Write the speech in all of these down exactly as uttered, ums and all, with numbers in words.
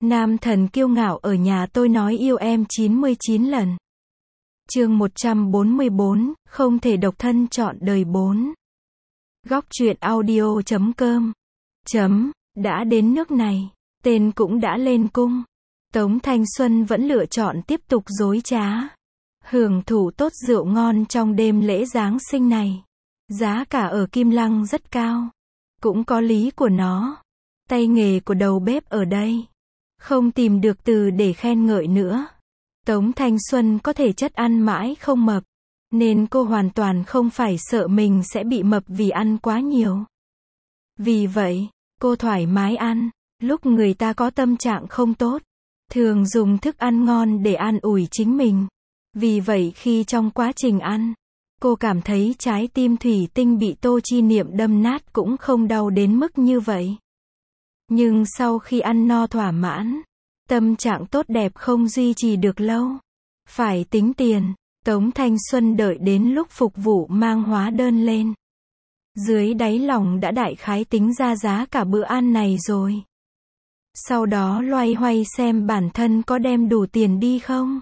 Nam thần kiêu ngạo ở nhà tôi nói yêu em chín mươi chín lần. Chương một trăm bốn mươi bốn, không thể độc thân trọn đời bốn. Góc truyện audio chấm com. Chấm, đã đến nước này, tên cũng đã lên cung. Tống Thanh Xuân vẫn lựa chọn tiếp tục dối trá. Hưởng thụ tốt rượu ngon trong đêm lễ Giáng sinh này. Giá cả ở Kim Lăng rất cao. Cũng có lý của nó. Tay nghề của đầu bếp ở đây. Không tìm được từ để khen ngợi nữa. Tống Thanh Xuân có thể chất ăn mãi không mập. Nên cô hoàn toàn không phải sợ mình sẽ bị mập vì ăn quá nhiều. Vì vậy, cô thoải mái ăn. Lúc người ta có tâm trạng không tốt, thường dùng thức ăn ngon để an ủi chính mình. Vì vậy khi trong quá trình ăn, cô cảm thấy trái tim thủy tinh bị Tô Chi Niệm đâm nát cũng không đau đến mức như vậy. Nhưng sau khi ăn no thỏa mãn, tâm trạng tốt đẹp không duy trì được lâu. Phải tính tiền. Tống Thanh Xuân đợi đến lúc phục vụ mang hóa đơn lên. Dưới đáy lòng đã đại khái tính ra giá cả bữa ăn này rồi. Sau đó loay hoay xem bản thân có đem đủ tiền đi không.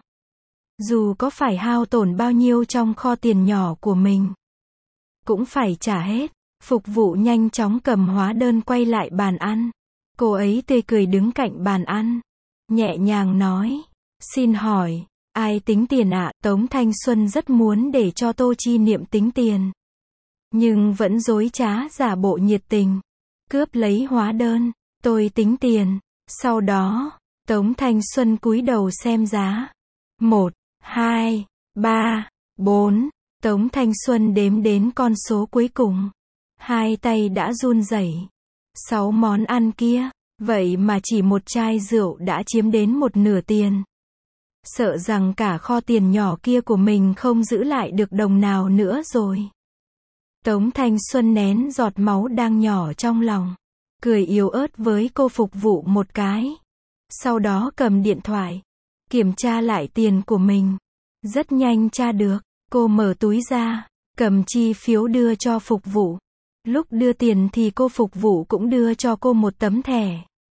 Dù có phải hao tổn bao nhiêu trong kho tiền nhỏ của mình, cũng phải trả hết. Phục vụ nhanh chóng cầm hóa đơn quay lại bàn ăn. Cô ấy tươi cười đứng cạnh bàn ăn, nhẹ nhàng nói, xin hỏi, ai tính tiền ạ? Tống Thanh Xuân rất muốn để cho Tô Chi Niệm tính tiền, nhưng vẫn dối trá giả bộ nhiệt tình, cướp lấy hóa đơn. Tôi tính tiền. Sau đó, Tống Thanh Xuân cúi đầu xem giá. Một, hai, ba, bốn. Tống Thanh Xuân đếm đến con số cuối cùng. Hai tay đã run rẩy. Sáu món ăn kia, vậy mà chỉ một chai rượu đã chiếm đến một nửa tiền. Sợ rằng cả kho tiền nhỏ kia của mình không giữ lại được đồng nào nữa rồi. Tống Thanh Xuân nén giọt máu đang nhỏ trong lòng, cười yếu ớt với cô phục vụ một cái. Sau đó cầm điện thoại, kiểm tra lại tiền của mình. Rất nhanh tra được, cô mở túi ra, cầm chi phiếu đưa cho phục vụ. Lúc đưa tiền thì cô phục vụ cũng đưa cho cô một tấm thẻ.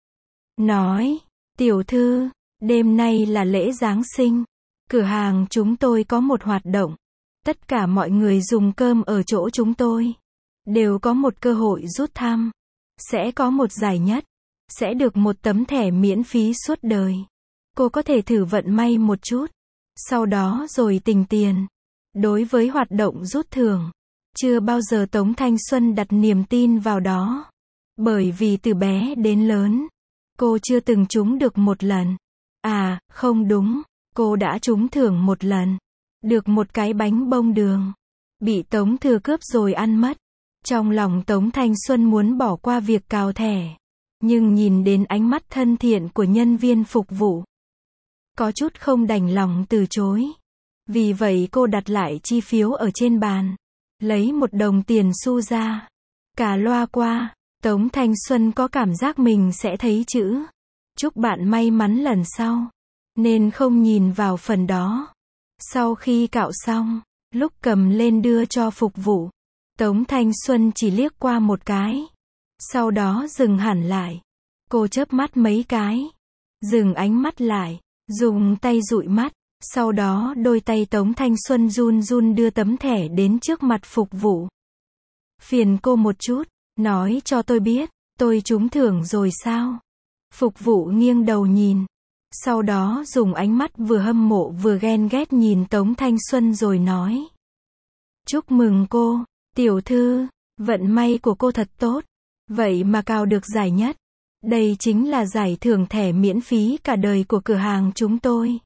Nói, tiểu thư, đêm nay là lễ Giáng sinh. Cửa hàng chúng tôi có một hoạt động. Tất cả mọi người dùng cơm ở chỗ chúng tôi đều có một cơ hội rút thăm. Sẽ có một giải nhất. Sẽ được một tấm thẻ miễn phí suốt đời. Cô có thể thử vận may một chút. Sau đó rồi tính tiền. Đối với hoạt động rút thưởng, chưa bao giờ Tống Thanh Xuân đặt niềm tin vào đó. Bởi vì từ bé đến lớn, cô chưa từng trúng được một lần. À, không đúng, cô đã trúng thưởng một lần. Được một cái bánh bông đường. Bị Tống Thừa cướp rồi ăn mất. Trong lòng Tống Thanh Xuân muốn bỏ qua việc cào thẻ. Nhưng nhìn đến ánh mắt thân thiện của nhân viên phục vụ, có chút không đành lòng từ chối. Vì vậy cô đặt lại chi phiếu ở trên bàn. Lấy một đồng tiền xu ra. Cả loa qua, Tống Thanh Xuân có cảm giác mình sẽ thấy chữ chúc bạn may mắn lần sau. Nên không nhìn vào phần đó. Sau khi cạo xong, lúc cầm lên đưa cho phục vụ, Tống Thanh Xuân chỉ liếc qua một cái. Sau đó dừng hẳn lại. Cô chớp mắt mấy cái. Dừng ánh mắt lại. Dùng tay dụi mắt. Sau đó đôi tay Tống Thanh Xuân run run đưa tấm thẻ đến trước mặt phục vụ. Phiền cô một chút, nói cho tôi biết, tôi trúng thưởng rồi sao? Phục vụ nghiêng đầu nhìn. Sau đó dùng ánh mắt vừa hâm mộ vừa ghen ghét nhìn Tống Thanh Xuân rồi nói. Chúc mừng cô, tiểu thư, vận may của cô thật tốt. Vậy mà cào được giải nhất. Đây chính là giải thưởng thẻ miễn phí cả đời của cửa hàng chúng tôi.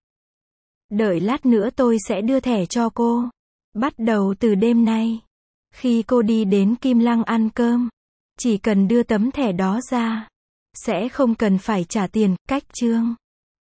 Đợi lát nữa tôi sẽ đưa thẻ cho cô. Bắt đầu từ đêm nay, khi cô đi đến Kim Lăng ăn cơm, chỉ cần đưa tấm thẻ đó ra, sẽ không cần phải trả tiền. Cách chương